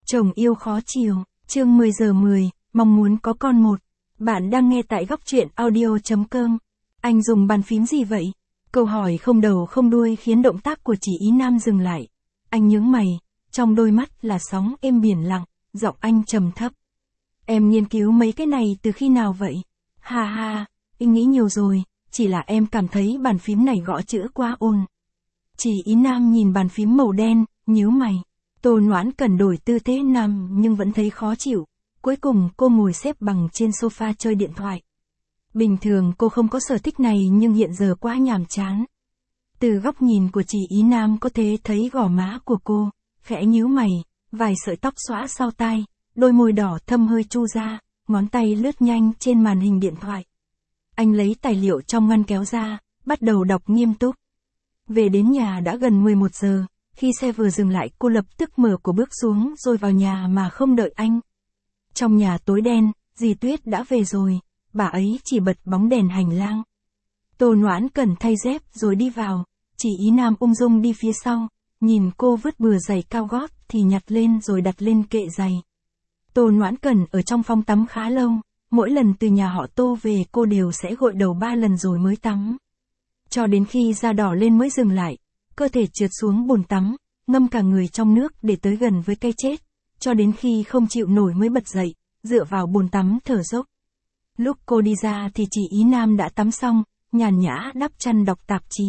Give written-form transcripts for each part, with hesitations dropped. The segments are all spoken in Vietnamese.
Chồng yêu khó chiều, chương 10 giờ 10, mong muốn có con một. Bạn đang nghe tại góc truyện audio.com. Anh dùng bàn phím gì vậy? Câu hỏi không đầu không đuôi khiến động tác của chị Ý Nam dừng lại. Anh nhướng mày, trong đôi mắt là sóng êm biển lặng, giọng anh trầm thấp. Em nghiên cứu mấy cái này từ khi nào vậy? Ha ha, anh nghĩ nhiều rồi, chỉ là em cảm thấy bàn phím này gõ chữ quá ồn. Chị Ý Nam nhìn bàn phím màu đen, nhíu mày. Tô Noãn Cẩn đổi tư thế nằm nhưng vẫn thấy khó chịu. Cuối cùng cô ngồi xếp bằng trên sofa chơi điện thoại. Bình thường cô không có sở thích này nhưng hiện giờ quá nhàm chán. Từ góc nhìn của chị Ý Nam có thể thấy gò má của cô, khẽ nhíu mày, vài sợi tóc xõa sau tai, đôi môi đỏ thâm hơi chu ra, ngón tay lướt nhanh trên màn hình điện thoại. Anh lấy tài liệu trong ngăn kéo ra, bắt đầu đọc nghiêm túc. Về đến nhà đã gần 11 giờ. Khi xe vừa dừng lại cô lập tức mở cửa bước xuống rồi vào nhà mà không đợi anh. Trong nhà tối đen, dì Tuyết đã về rồi, bà ấy chỉ bật bóng đèn hành lang. Tô Noãn Cẩn thay dép rồi đi vào, chị Ý Nam ung dung đi phía sau, nhìn cô vứt bừa giày cao gót thì nhặt lên rồi đặt lên kệ giày. Tô Noãn Cẩn ở trong phòng tắm khá lâu, mỗi lần từ nhà họ Tô về cô đều sẽ gội đầu 3 lần rồi mới tắm. Cho đến khi da đỏ lên mới dừng lại. Cơ thể trượt xuống bồn tắm, ngâm cả người trong nước để tới gần với cái chết, cho đến khi không chịu nổi mới bật dậy, dựa vào bồn tắm thở dốc. Lúc cô đi ra thì chị Ý Nam đã tắm xong, nhàn nhã đắp chăn đọc tạp chí.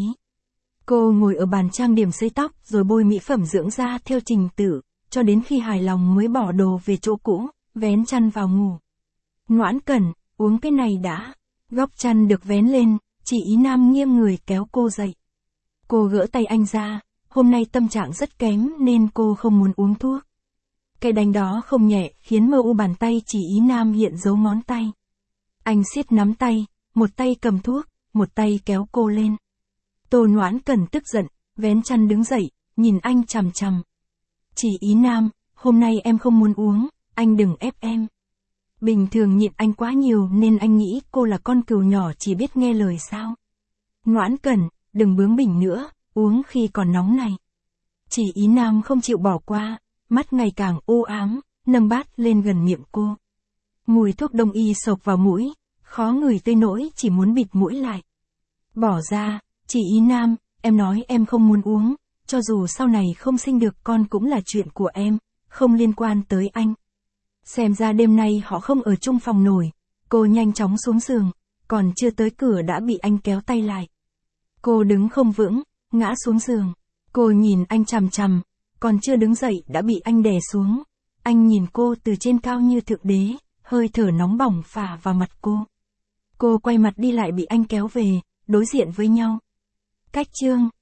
Cô ngồi ở bàn trang điểm sấy tóc rồi bôi mỹ phẩm dưỡng da theo trình tự, cho đến khi hài lòng mới bỏ đồ về chỗ cũ, vén chăn vào ngủ. Noãn Cẩn, uống cái này đã. Góc chăn được vén lên, chị Ý Nam nghiêng người kéo cô dậy. Cô gỡ tay anh ra, hôm nay tâm trạng rất kém nên cô không muốn uống thuốc. Cái đánh đó không nhẹ khiến mờ u bàn tay chị Ý Nam hiện dấu ngón tay. Anh siết nắm tay, một tay cầm thuốc, một tay kéo cô lên. Tô Noãn Cẩn tức giận, vén chăn đứng dậy, nhìn anh chằm chằm. Chị Ý Nam, hôm nay em không muốn uống, anh đừng ép em. Bình thường nhịn anh quá nhiều nên anh nghĩ cô là con cừu nhỏ chỉ biết nghe lời sao. Noãn Cẩn, đừng bướng bỉnh nữa, uống khi còn nóng này. Chị Ý Nam không chịu bỏ qua, mắt ngày càng u ám, nâng bát lên gần miệng cô. Mùi thuốc đông y xộc vào mũi, khó ngửi tới nỗi chỉ muốn bịt mũi lại. Bỏ ra, chị Ý Nam, em nói em không muốn uống, cho dù sau này không sinh được con cũng là chuyện của em, không liên quan tới anh. Xem ra đêm nay họ không ở chung phòng nổi, cô nhanh chóng xuống giường, còn chưa tới cửa đã bị anh kéo tay lại. Cô đứng không vững, ngã xuống giường. Cô nhìn anh chằm chằm, còn chưa đứng dậy đã bị anh đè xuống. Anh nhìn cô từ trên cao như thượng đế, hơi thở nóng bỏng phả vào mặt cô. Cô quay mặt đi lại bị anh kéo về, đối diện với nhau. Cách chương